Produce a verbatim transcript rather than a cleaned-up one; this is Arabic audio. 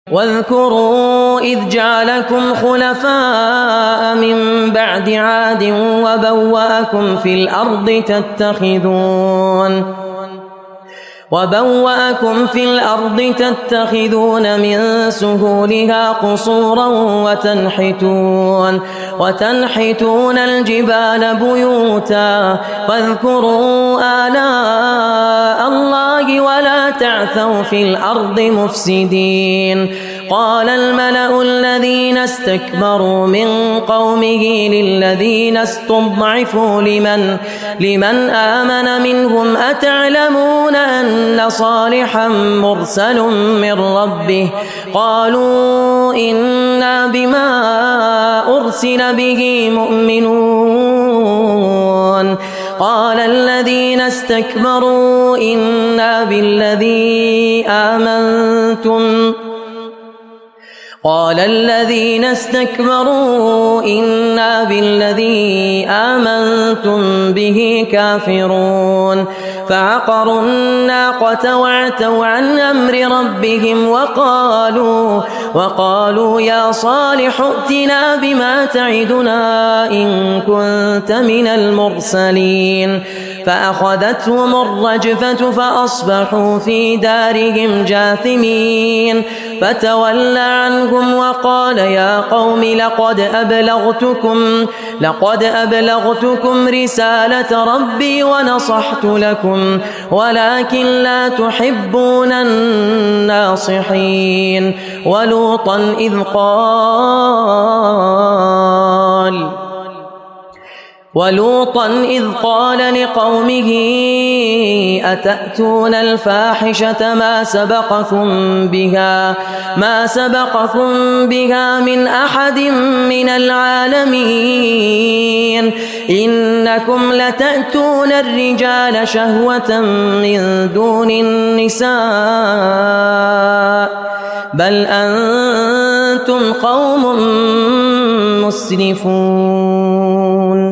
واذكروا إذ جعلكم خلفاء من بعد عاد وبوأكم في الأرض تتخذون وبوأكم في الأرض تتخذون من سهولها قصورا وتنحتون وتنحتون الجبال بيوتا فاذكروا آلاء الله ولا تعثوا في الأرض مفسدين. قال الملأ الذين استكبروا من قومه للذين استضعفوا لمن, لمن آمن منهم أتعلمون أن صالحا مرسل من ربه قالوا إنا بما أرسل به مؤمنون. قال الذين استكبروا إنا بالذي آمنتم قال الذين استكبروا إنا بالذي آمنتم به كافرون. فعقروا الناقة وعتوا عن أمر ربهم وقالوا, وقالوا يا صالح ائتنا بما تعدنا إن كنت من المرسلين. فأخذتهم الرجفة فأصبحوا في دارهم جاثمين. فتولى عنهم وقال يا قوم لقد أبلغتكم, لقد أبلغتكم رسالة ربي ونصحت لكم ولكن لا تحبون الناصحين. ولوطا إذ قال ولوطا إذ قال لقومه أتأتون الفاحشة ما سبقكم بها ما سبقكم بها من أحد من العالمين إنكم لتأتون الرجال شهوة من دون النساء بل أنتم قوم مسرفون.